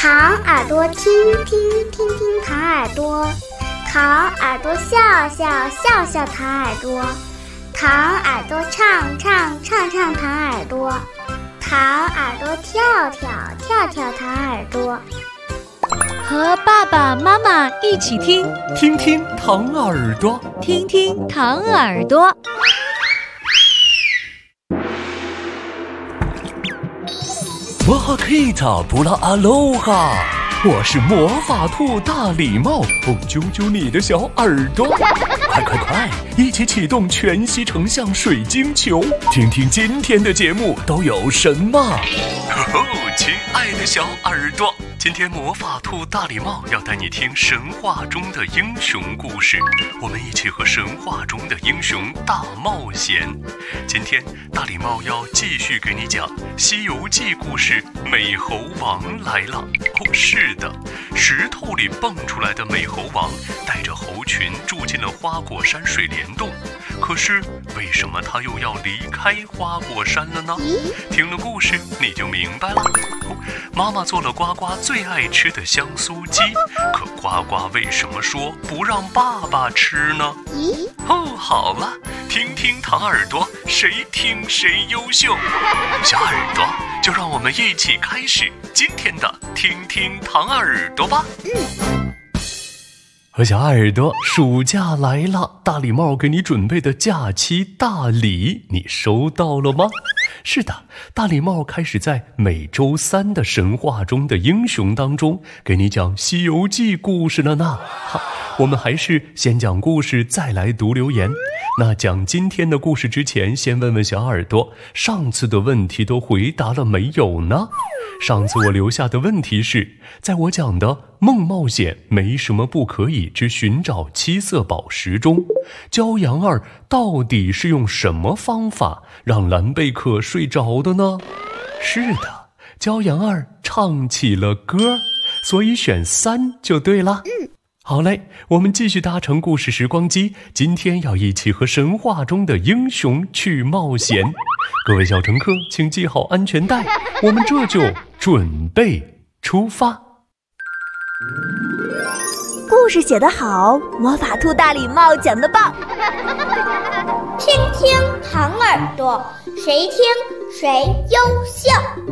糖耳朵听听听听糖耳朵，糖耳朵笑笑笑笑糖耳朵，糖耳朵唱唱唱唱糖耳朵，糖耳朵跳跳跳跳糖耳朵。 和爸爸妈妈一起听， 听听糖耳朵， 听听糖耳朵。 哇哈克塔布拉阿罗哈，我是魔法兔大礼帽，揪揪你的小耳朵，快，一起启动全息成像水晶球，听听今天的节目都有什么。亲爱的小耳朵，今天魔法兔大礼帽要带你听神话中的英雄故事，我们一起和神话中的英雄大冒险。今天大礼帽要继续给你讲《西游记》故事，美猴王来了。是的，石头里蹦出来的美猴王带着猴群住进了花果山水帘洞，可是为什么他又要离开花果山了呢？听了故事你就明白了。妈妈做了呱呱最爱吃的香酥鸡，可呱呱为什么说不让爸爸吃呢？好了，听听糖耳朵，谁听谁优秀。小耳朵，就让我们一起开始今天的听听糖耳朵吧。和小耳朵，暑假来了，大礼帽给你准备的假期大礼，你收到了吗？是的，大礼帽开始在每周三的神话中的英雄当中给你讲《西游记》故事了呢。好，我们还是先讲故事，再来读留言。那讲今天的故事之前，先问问小耳朵，上次的问题都回答了没有呢？上次我留下的问题是，在我讲的梦冒险没什么不可以之寻找七色宝石中，骄阳儿到底是用什么方法让蓝贝克睡着的呢？是的，骄阳儿唱起了歌，所以选3就对了。好嘞，我们继续搭乘故事时光机，今天要一起和神话中的英雄去冒险。各位小乘客，请系好安全带，我们这就准备出发。 故事写得好，魔法兔大礼帽讲得棒。 听听糖耳朵，谁听谁优秀。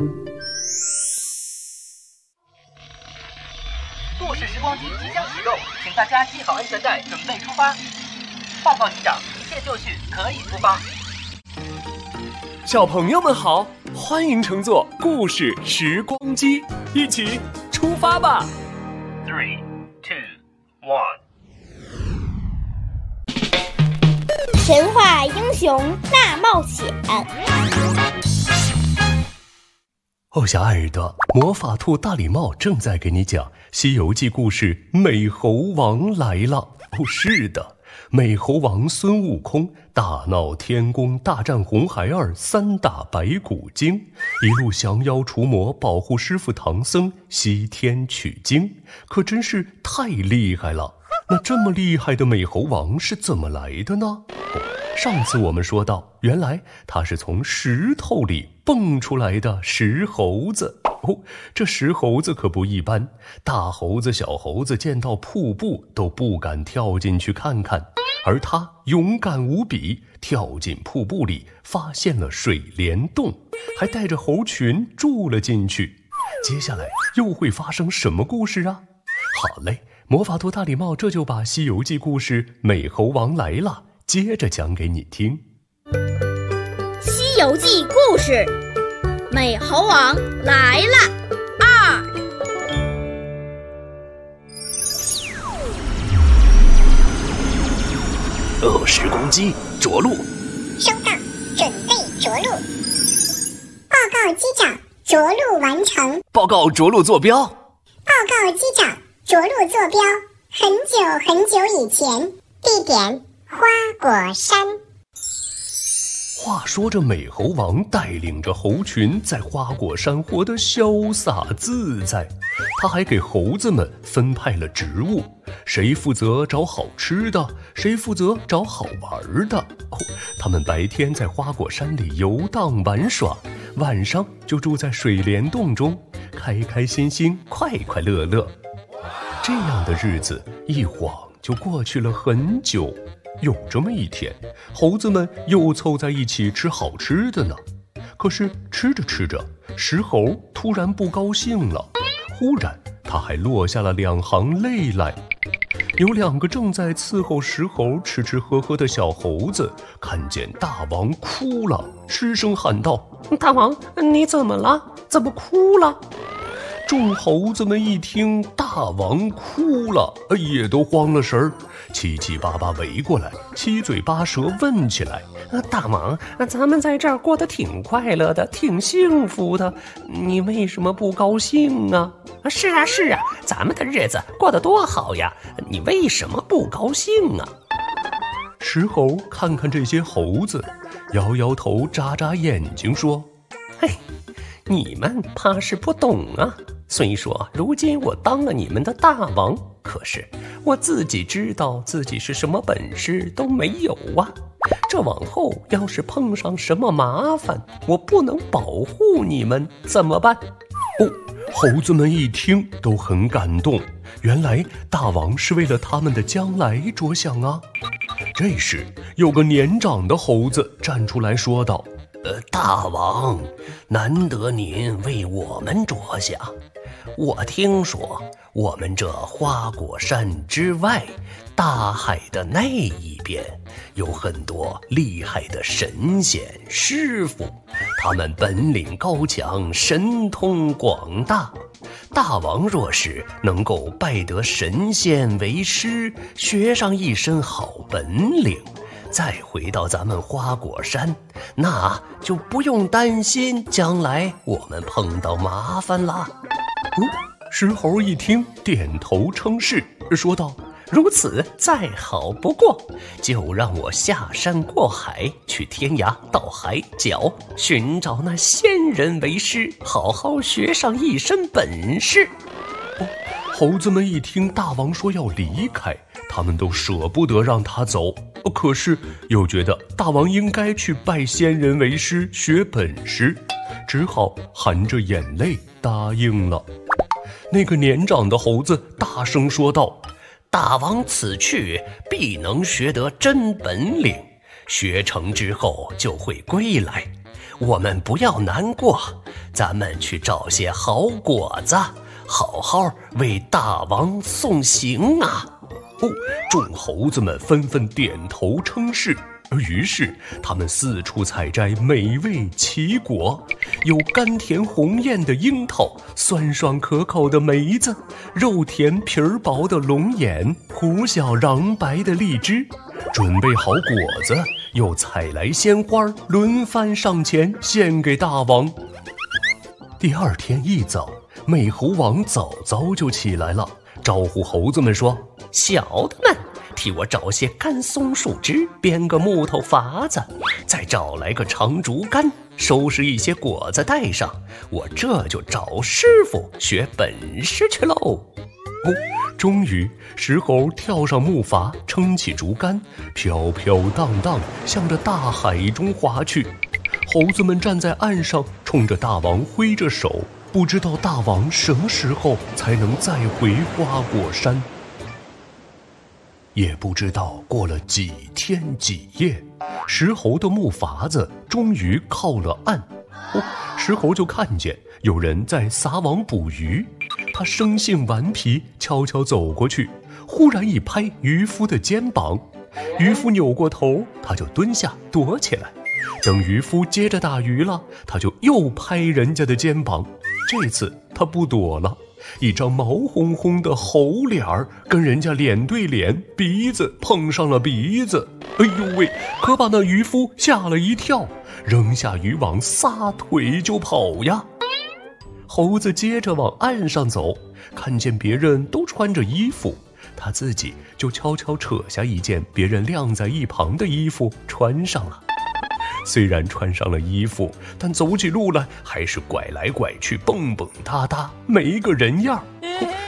故事时光机即将启动，请大家系好安全带，准备出发。报告机长，一切就绪，可以出发。 小朋友们好，欢迎乘坐故事时光机，一起出发吧。 3、2、1。 神话英雄大冒险。 小耳朵，魔法兔大礼帽正在给你讲《西游记》故事，美猴王来了。是的，美猴王孙悟空大闹天宫，大战红孩儿，3打白骨精，一路降妖除魔，保护师傅唐僧西天取经，可真是太厉害了。那这么厉害的美猴王是怎么来的呢？上次我们说到，原来他是从石头里蹦出来的石猴子。这石猴子可不一般，大猴子小猴子见到瀑布都不敢跳进去看看，而他勇敢无比，跳进瀑布里发现了水帘洞，还带着猴群住了进去。接下来又会发生什么故事啊？好嘞，魔法兔大礼帽这就把《西游记》故事美猴王来了接着讲给你听。 西游记故事美猴王来了 2。时光机着陆。 收到，准备着陆。报告机长，着陆完成。 报告着陆坐标。 报告机长，着陆坐标很久很久以前，地点花果山。 话说这美猴王带领着猴群在花果山活得潇洒自在，他还给猴子们分派了职务， 谁负责找好吃的，谁负责找好玩的。他们白天在花果山里游荡玩耍，晚上就住在水帘洞中，开开心心，快快乐乐。这样的日子一晃就过去了很久。有这么一天，猴子们又凑在一起吃好吃的呢。可是吃着吃着，石猴突然不高兴了，忽然他还落下了2行泪来。有2个正在伺候石猴吃吃喝喝的小猴子看见大王哭了，失声喊道： 大王，你怎么了？怎么哭了？ 众猴子们一听大王哭了，也都慌了神儿，七七八八围过来，七嘴八舌问起来： 大王，咱们在这儿过得挺快乐的，挺幸福的，你为什么不高兴啊？是啊，咱们的日子过得多好呀，你为什么不高兴啊？ 石猴看看这些猴子，摇摇头，眨眨眼睛说： 嘿，你们怕是不懂啊。虽说如今我当了你们的大王，可是我自己知道自己是什么本事都没有啊。这往后要是碰上什么麻烦，我不能保护你们怎么办？ 猴子们一听都很感动，原来大王是为了他们的将来着想啊。这时有个年长的猴子站出来说道： 大王，难得您为我们着想。我听说我们这花果山之外，大海的那一边有很多厉害的神仙师傅，他们本领高强，神通广大。大王若是能够拜得神仙为师，学上一身好本领，再回到咱们花果山，那就不用担心将来我们碰到麻烦啦。 石猴一听点头称是，说道： 如此再好不过，就让我下山过海，去天涯到海角，寻找那仙人为师，好好学上一身本事。 猴子们一听大王说要离开，他们都舍不得让他走，可是又觉得大王应该去拜仙人为师学本事，只好含着眼泪答应了。那个年长的猴子大声说道： 大王此去必能学得真本领，学成之后就会归来，我们不要难过，咱们去找些好果子，好好为大王送行啊。 众猴子们纷纷点头称是，于是他们四处采摘美味奇果，有甘甜红艳的樱桃，酸爽可口的梅子，肉甜皮儿薄的龙眼，糊小瓤白的荔枝。准备好果子，又采来鲜花，轮番上前献给大王。第二天一早，美猴王早早就起来了，招呼猴子们说： 小的们，替我找些干松树枝，编个木头筏子，再找来个长竹竿，收拾一些果子带上，我这就找师傅学本事去喽。 终于石猴跳上木筏，撑起竹竿，飘飘荡荡向着大海中划去。猴子们站在岸上，冲着大王挥着手，不知道大王什么时候才能再回花果山。也不知道过了几天几夜，石猴的木筏子终于靠了岸。石猴就看见有人在撒网捕鱼，他生性顽皮，悄悄走过去，忽然一拍渔夫的肩膀，渔夫扭过头，他就蹲下躲起来。等渔夫接着打鱼了，他就又拍人家的肩膀，这次他不躲了，一张毛烘烘的猴脸儿跟人家脸对脸，鼻子碰上了鼻子，哎呦喂，可把那渔夫吓了一跳，扔下渔网撒腿就跑呀。猴子接着往岸上走，看见别人都穿着衣服，他自己就悄悄扯下一件别人晾在一旁的衣服穿上了。虽然穿上了衣服，但走起路来还是拐来拐去，蹦蹦哒哒，没个人样。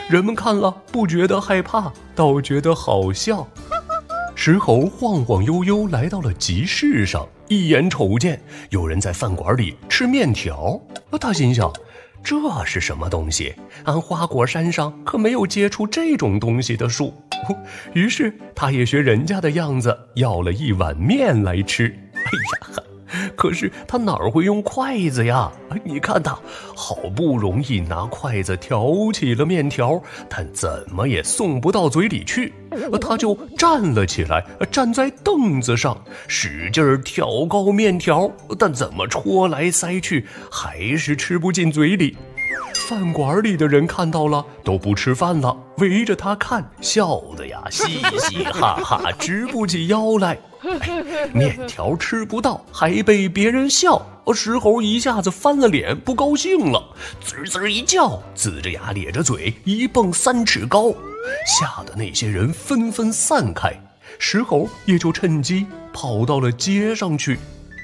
人们看了不觉得害怕，倒觉得好笑。石猴晃晃悠悠来到了集市上，一眼瞅见有人在饭馆里吃面条。他心想，这是什么东西？俺花果山上可没有结出这种东西的树。于是他也学人家的样子，要了一碗面来吃。哎呀，可是他哪会用筷子呀？你看他好不容易拿筷子挑起了面条，但怎么也送不到嘴里去。他就站了起来，站在凳子上，使劲挑高面条，但怎么戳来塞去，还是吃不进嘴里。饭馆里的人看到了，都不吃饭了，围着他看，笑的呀嘻嘻哈哈，直不起腰来。面条吃不到，还被别人笑，石猴一下子翻了脸，不高兴了，滋滋一叫，呲着牙咧着嘴，一蹦3尺高，吓得那些人纷纷散开，石猴也就趁机跑到了街上去。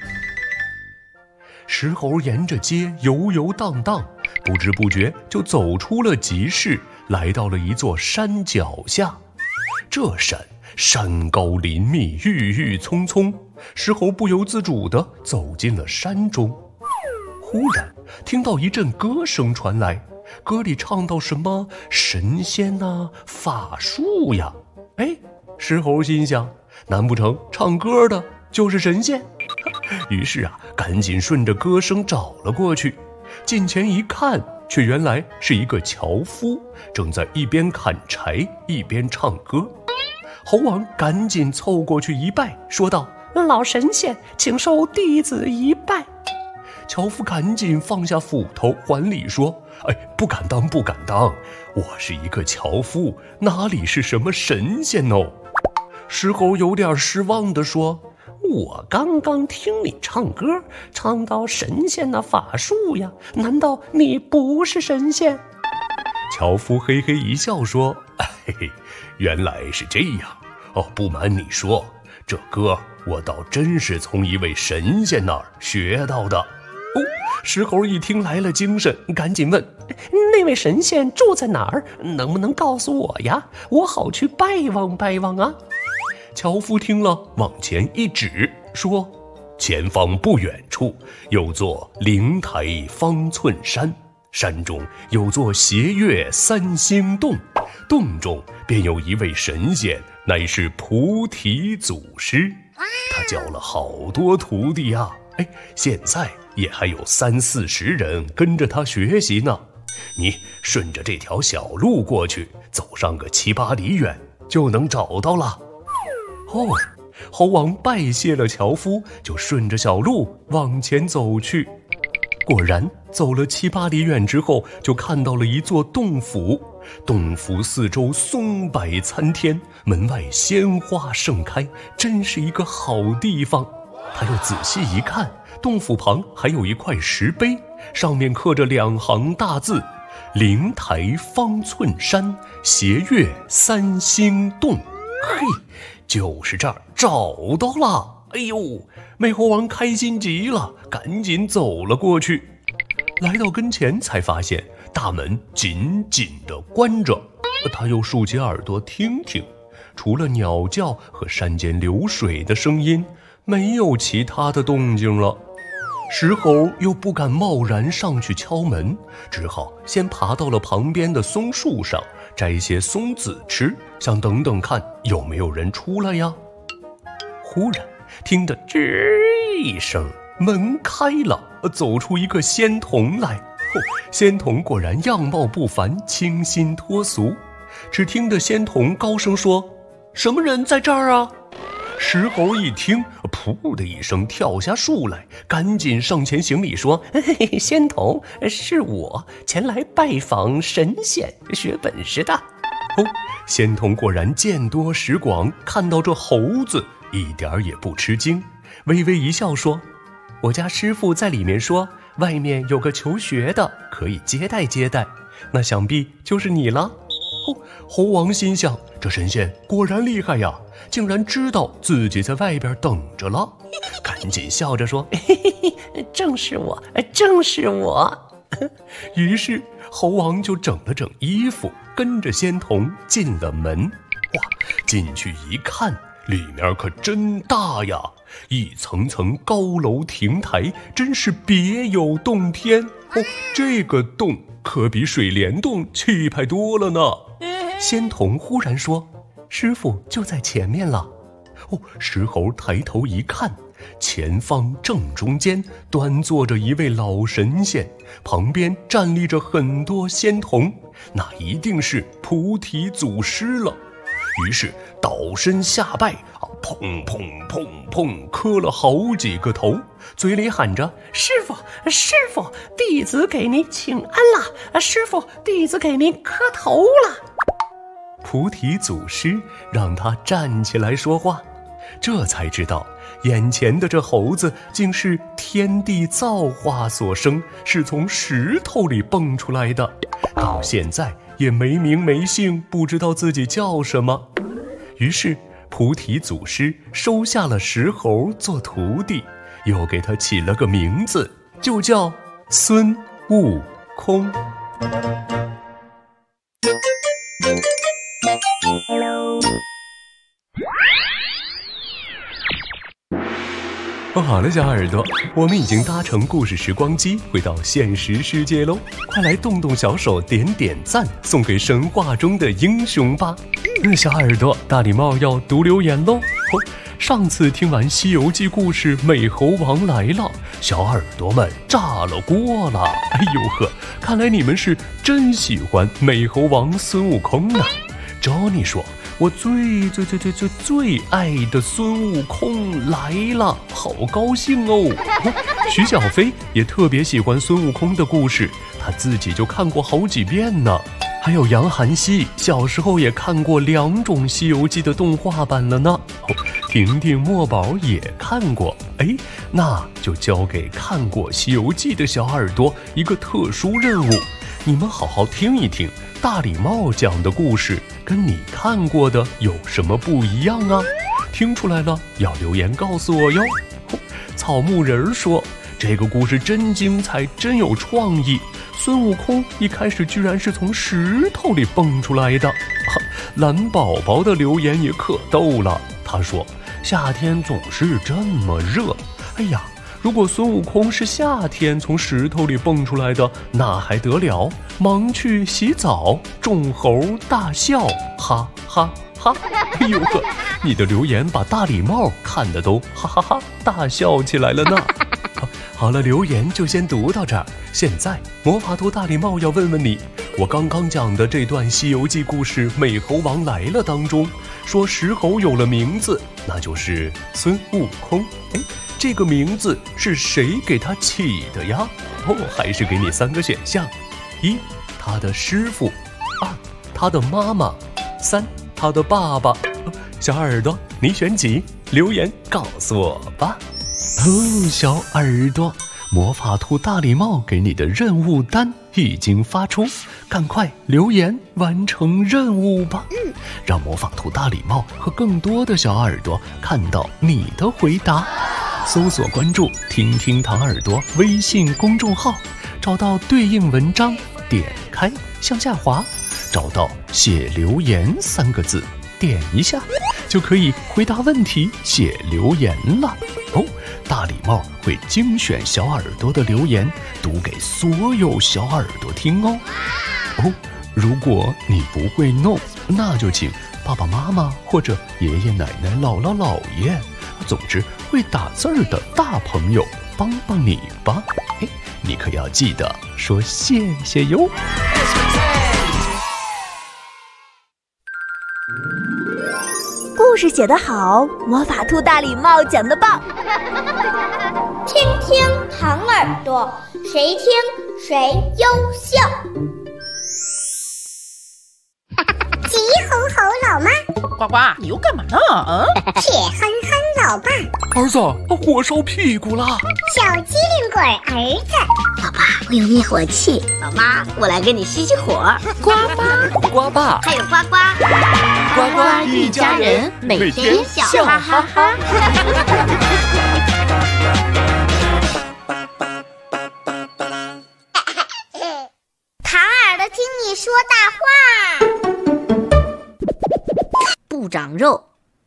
石猴沿着街游游荡荡，不知不觉就走出了集市，来到了一座山脚下。这山高林密，郁郁葱葱，石猴不由自主地走进了山中。忽然听到一阵歌声传来，歌里唱到什么神仙啊，法术呀。石猴心想，难不成唱歌的就是神仙？于是赶紧顺着歌声找了过去。近前一看，却原来是一个樵夫，正在一边砍柴一边唱歌。猴王赶紧凑过去一拜，说道：“老神仙，请受弟子一拜。”樵夫赶紧放下斧头，还礼说：“不敢当，不敢当，我是一个樵夫，哪里是什么神仙哦？”石猴有点失望地说：“我刚刚听你唱歌，唱到神仙的法术呀，难道你不是神仙？”樵夫嘿嘿一笑说：“原来是这样不瞒你说，这歌我倒真是从一位神仙那儿学到的。”石猴一听来了精神，赶紧问：“那位神仙住在哪儿？能不能告诉我呀？我好去拜望拜望啊。”樵夫听了，往前一指，说：“前方不远处有座灵台方寸山，山中有座斜月3星洞，洞中便有一位神仙，乃是菩提祖师。他教了好多徒弟啊，现在也还有30-40人跟着他学习呢。你顺着这条小路过去，走上个7-8里远，就能找到了。”猴王拜谢了樵夫，就顺着小路往前走去。果然走了7-8里远之后，就看到了一座洞府。洞府四周松柏参天，门外鲜花盛开，真是一个好地方。他又仔细一看，洞府旁还有一块石碑，上面刻着2行大字：灵台方寸山，斜月3星洞。就是这儿，找到了！美猴王开心极了，赶紧走了过去。来到跟前，才发现大门紧紧地关着。他又竖起耳朵听听，除了鸟叫和山间流水的声音，没有其他的动静了。石猴又不敢贸然上去敲门，只好先爬到了旁边的松树上，摘些松子吃，想等等看有没有人出来呀。忽然听得吱一声，门开了，走出一个仙童来。仙童果然样貌不凡，清新脱俗。只听得仙童高声说：“什么人在这儿啊？”石猴一听，噗的一声跳下树来，赶紧上前行礼说：“仙童，是我前来拜访神仙学本事的。”仙童果然见多识广，看到这猴子一点也不吃惊，微微一笑说：“我家师傅在里面说，外面有个求学的，可以接待接待，那想必就是你了。”猴王心想，这神仙果然厉害呀，竟然知道自己在外边等着了，赶紧笑着说：“正是我，正是我。”于是猴王就整了整衣服，跟着仙童进了门。哇，进去一看，里面可真大呀，一层层高楼亭台，真是别有洞天。哦，这个洞可比水帘洞气派多了呢。仙童忽然说：“师傅就在前面了。”哦，石猴抬头一看，前方正中间端坐着一位老神仙，旁边站立着很多仙童，那一定是菩提祖师了。于是倒身下拜，砰砰砰砰磕了好几个头，嘴里喊着：“ 师傅，师傅，弟子给您请安了！师傅，弟子给您磕头了。” 菩提祖师让他站起来说话，这才知道眼前的这猴子竟是天地造化所生，是从石头里蹦出来的，到现在也没名没姓，不知道自己叫什么。于是菩提祖师收下了石猴做徒弟，又给他起了个名字，就叫孙悟空。好了，小耳朵，我们已经搭乘故事时光机回到现实世界喽！快来动动小手，点点赞，送给神话中的英雄吧！小耳朵，大礼帽要读留言喽！上次听完《西游记》故事《美猴王来了》，小耳朵们炸了锅了！哎呦呵，看来你们是真喜欢美猴王孙悟空呢。Johnny 说：“我最爱的孙悟空来了，好高兴哦！”徐小飞也特别喜欢孙悟空的故事，他自己就看过好几遍呢。还有杨涵熙小时候也看过2种《西游记》的动画版了呢。婷婷、墨宝也看过，那就交给看过《西游记》的小耳朵一个特殊任务，你们好好听一听大礼帽讲的故事跟你看过的有什么不一样啊？听出来了要留言告诉我哟。草木人说：“这个故事真精彩，真有创意。孙悟空一开始居然是从石头里蹦出来的。”蓝宝宝的留言也可逗了，他说：“夏天总是这么热，哎呀，如果孙悟空是夏天从石头里蹦出来的，那还得了？忙去洗澡，众猴大笑，哈哈哈！”哎呦呵，你的留言把大礼帽看得都哈哈哈大笑起来了呢。好了，留言就先读到这儿。现在魔法兔大礼帽要问问你，我刚刚讲的这段《西游记》故事《美猴王来了》当中，说石猴有了名字，那就是孙悟空。这个名字是谁给他起的呀？还是给你3个选项：1. 他的师傅；2. 他的妈妈；3. 他的爸爸。小耳朵，你选几？留言告诉我吧。小耳朵，魔法兔大礼帽给你的任务单已经发出，赶快留言完成任务吧！让魔法兔大礼帽和更多的小耳朵看到你的回答。搜索关注听听糖耳朵微信公众号，找到对应文章，点开向下滑，找到写留言3个字，点一下就可以回答问题写留言了。大礼帽会精选小耳朵的留言，读给所有小耳朵听哦。如果你不会弄，那就请爸爸妈妈或者爷爷奶奶、姥姥姥爷，总之会打字儿的大朋友帮帮你吧。你可要记得说谢谢哟。 故事写得好，魔法兔大礼帽讲得棒。 听听糖耳朵，谁听谁优秀。 急吼吼老妈， 呱呱，你又干嘛呢？ 铁憨憨老爸， 儿子，火烧屁股啦！ 小机灵鬼儿子， 老爸，我有灭火器。老妈，我来给你熄熄火。 呱呱， 呱爸， 还有呱呱， 呱呱一家人，每天笑哈哈哈。 糖长肉。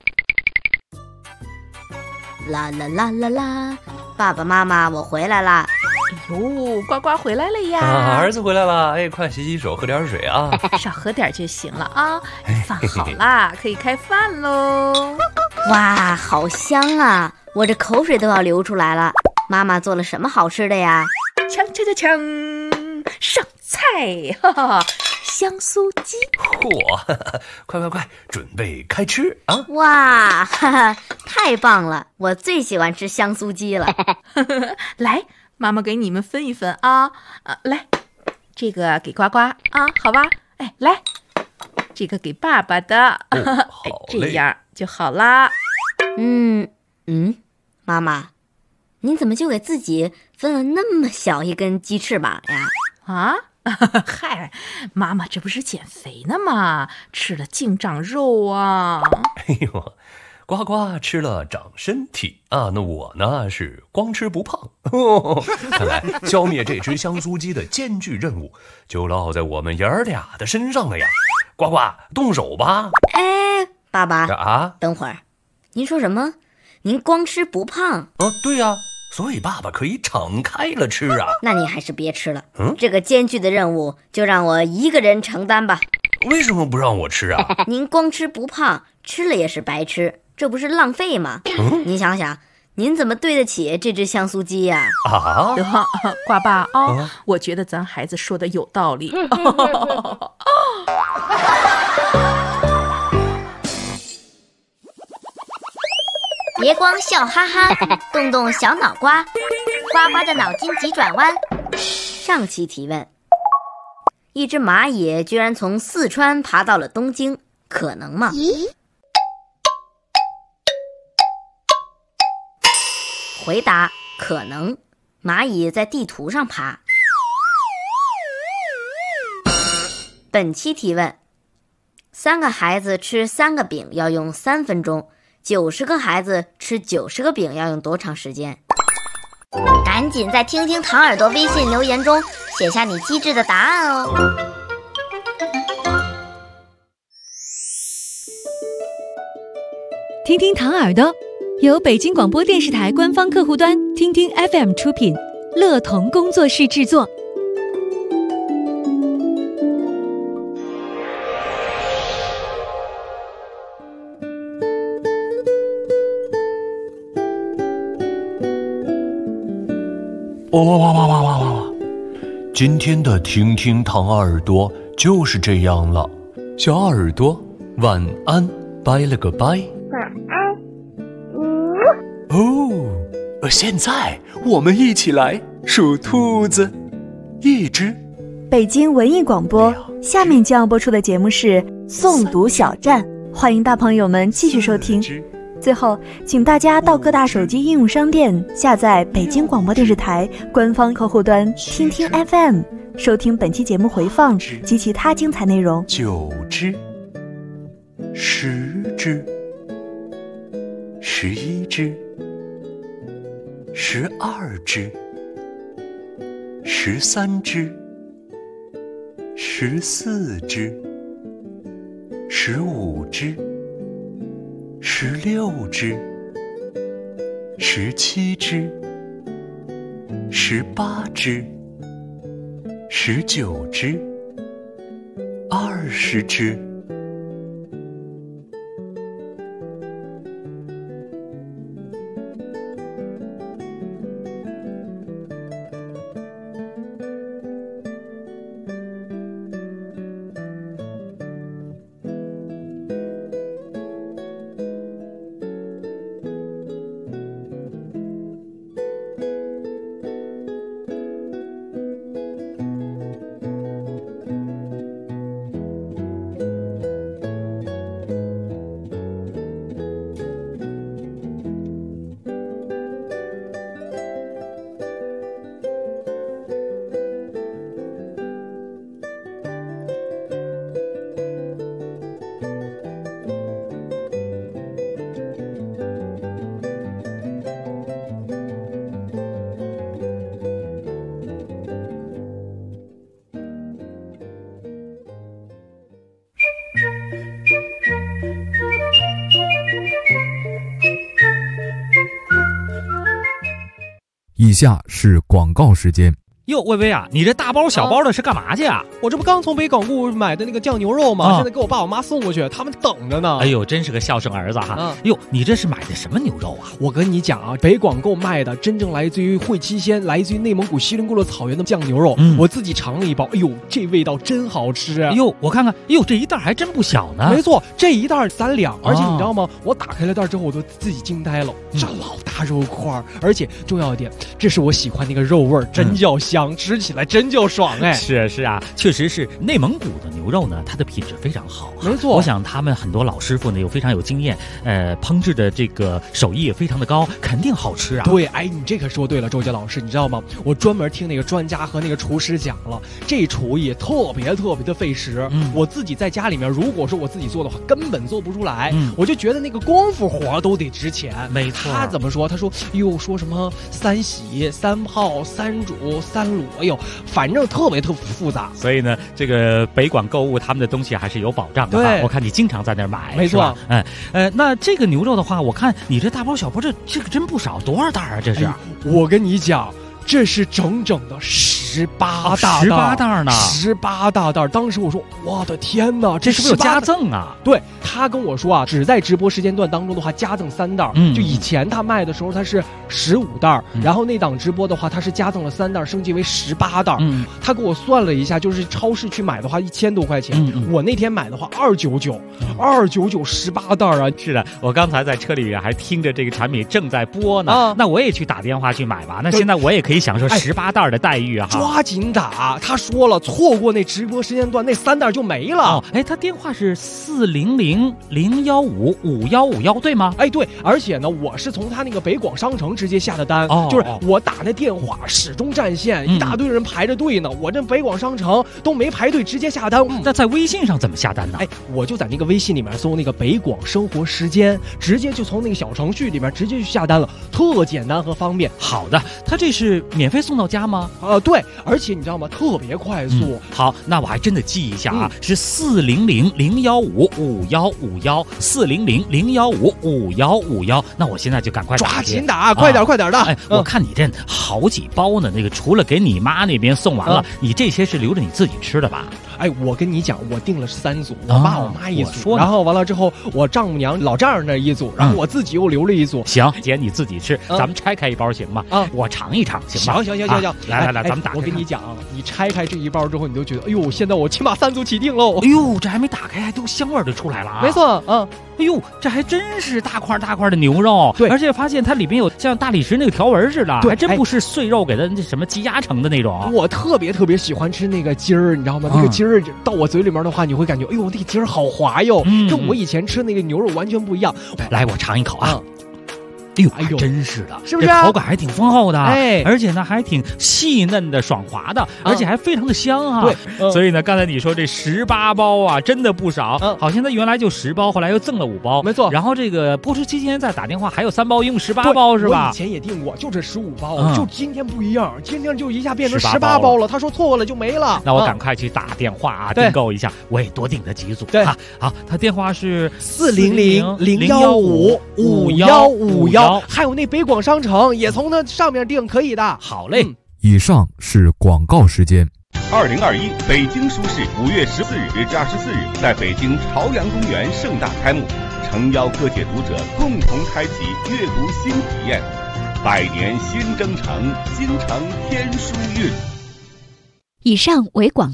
啦啦啦啦啦，爸爸妈妈，我回来啦！ 哎呦，呱呱回来了呀！ 儿子回来了，哎，快洗洗手，喝点水啊！ 少喝点就行了啊。饭好啦，可以开饭喽！ 哇，好香啊！我这口水都要流出来了。妈妈做了什么好吃的呀？ 锵锵锵锵，上菜！哈哈，香酥鸡！ 嚯，快，准备开吃啊！ 哇，哈哈，太棒了！我最喜欢吃香酥鸡了。 来，妈妈给你们分一分啊！来，这个给呱呱啊，好吧？哎，来，这个给爸爸的，这样就好啦。 妈妈，您怎么就给自己分了那么小一根鸡翅膀呀？ 啊？嗨，妈妈这不是减肥呢吗？吃了净长肉啊！ 哎呦，呱呱吃了长身体啊，那我呢是光吃不胖。看来消灭这只香酥鸡的艰巨任务就落在我们爷儿俩的身上了呀！呱呱，动手吧！ 哎，爸爸啊， 等会儿，您说什么？您光吃不胖？ 对呀。所以爸爸可以敞开了吃啊！ 那你还是别吃了，这个艰巨的任务就让我一个人承担吧。 为什么不让我吃啊？ 您光吃不胖，吃了也是白吃，这不是浪费吗？您想想，您怎么对得起这只香酥鸡呀？ 啊， 呱爸啊，我觉得咱孩子说的有道理。 别光笑哈哈，动动小脑瓜，呱呱的脑筋急转弯。 上期提问：一只蚂蚁居然从四川爬到了东京，可能吗？回答：可能。蚂蚁在地图上爬。本期提问：3个孩子吃3个饼要用3分钟。90个孩子吃90个饼要用多长时间？ 赶紧在听听糖耳朵微信留言中写下你机智的答案哦。 听听糖耳朵由北京广播电视台官方客户端听听 FM 出品，乐童工作室制作。 哇！今天的听听糖耳朵就是这样了，小耳朵晚安，拜了个拜。 晚安。 现在我们一起来数兔子，1只。 北京文艺广播，下面将要播出的节目是诵读小站，欢迎大朋友们继续收听。最后，请大家到各大手机应用商店下载北京广播电视台官方客户端听听 FM， 收听本期节目回放及其他精彩内容。 9只，10只，11只，12只，13只，14只，15只，16只，17只，18只，19只，20只。 以下是广告时间。 哟，薇薇啊，你这大包小包的是干嘛去啊？ 我这不刚从北广固买的那个酱牛肉吗？现在给我爸我妈送过去，他们等着呢。 哎呦，真是个孝顺儿子哈！哟，你这是买的什么牛肉啊？ 我跟你讲啊，北广购卖的真正来自于会期鲜，来自于内蒙古锡林郭勒草原的酱牛肉。我自己尝了一包，哎呦，这味道真好吃。 哎呦，我看看，哎呦，这一袋还真不小呢。 没错，这一袋3两，而且你知道吗？我打开了袋之后，我都自己惊呆了，这老大肉块，而且重要一点，这是我喜欢那个肉味儿，真叫香，吃起来真叫爽哎！ 是啊，确实是内蒙古的牛肉呢，它的品质非常好。 没错， 我想他们很多老师傅呢又非常有经验，烹制的这个手艺也非常的高，肯定好吃啊。 对，哎，你这可说对了，周杰老师，你知道吗？我专门听那个专家和那个厨师讲了，这厨艺特别的费时。我自己在家里面，如果说我自己做的话，根本做不出来。我就觉得那个功夫活都得值钱。 没错， 他怎么说？他说，哟，说什么3洗、3泡、3煮、3卤，哎呦。反正特别复杂， 所以呢，这个北广购物他们的东西还是有保障的。 对， 我看你经常在那儿买， 没错。 那这个牛肉的话，我看你这大包小包，这个真不少，多少袋啊？这是？ 我跟你讲，这是整整的18大袋呢 ，18大袋。当时我说，我的天哪， 这是不是有加赠啊？ 对，他跟我说啊，只在直播时间段当中的话，加赠3袋。就以前他卖的时候，他是15袋，然后那档直播的话，他是加赠了3袋，升级为18袋。他给我算了一下，就是超市去买的话1000多块钱，我那天买的话299，29918袋啊！ 是的，我刚才在车里面还听着这个产品正在播呢，那我也去打电话去买吧。那现在我也可以享受18袋的待遇啊！ 抓紧打！他说了，错过那直播时间段，那3袋就没了。 他电话是400-015-5151，对吗？ 对，而且呢，我是从他那个北广商城直接下的单，就是我打那电话始终占线，一大堆人排着队呢。我这北广商城都没排队，直接下单。 那在微信上怎么下单呢？ 我就在那个微信里面搜那个北广生活时间，直接就从那个小程序里面直接去下单了，特简单和方便。 好的，他这是免费送到家吗？ 对，而且你知道吗？特别快速。 好，那我还真的记一下啊，是400-015-5151，400-015-5151。那我现在就赶快抓紧打，快点的。 我看你这好几包呢，那个除了给你妈那边送完了，你这些是留着你自己吃的吧？ 我跟你讲，我订了3组，我爸我妈一组，然后完了之后，我丈母娘老丈人那一组，然后我自己又留了一组。 行，姐你自己吃，咱们拆开一包行吗？我尝一尝，行吗？ 行， 来，咱们打开。 我跟你讲，你拆开这一包之后，你就觉得，哎呦，现在我起码3组起订喽。 哎呦，这还没打开，还都香味就出来了啊！ 没错， 哎呦，这还真是大块的牛肉， 对， 而且发现它里边有像大理石那个条纹似的，还真不是碎肉给它什么积压成的那种。 我特别喜欢吃那个筋儿，你知道吗？那个筋儿到我嘴里面的话，你会感觉，哎呦，那个筋儿好滑哟，跟我以前吃那个牛肉完全不一样。 来，我尝一口啊。哎呦，真是的， 是不是？ 这口感还挺丰厚的，而且呢还挺细嫩的、爽滑的，而且还非常的香啊。 对， 所以呢，刚才你说这18包啊，真的不少。好像它原来就10包，后来又赠了5包， 没错。 然后这个播出期间再打电话，还有3包，一共18包是吧？ 我以前也订过，就这15包，就今天不一样，今天就一下变成18包了。他说错了就没了， 那我赶快去打电话啊，订购一下，我也多订了几组。 对， 好，他电话是 400-015-5151，还有那北广商城也从那上面订可以的。 好嘞， 以上是广告时间。 2021北京书市5月14日至24日在北京朝阳公园盛大开幕，诚邀各界读者共同开启阅读新体验。百年新征程，京城天书韵。 以上为广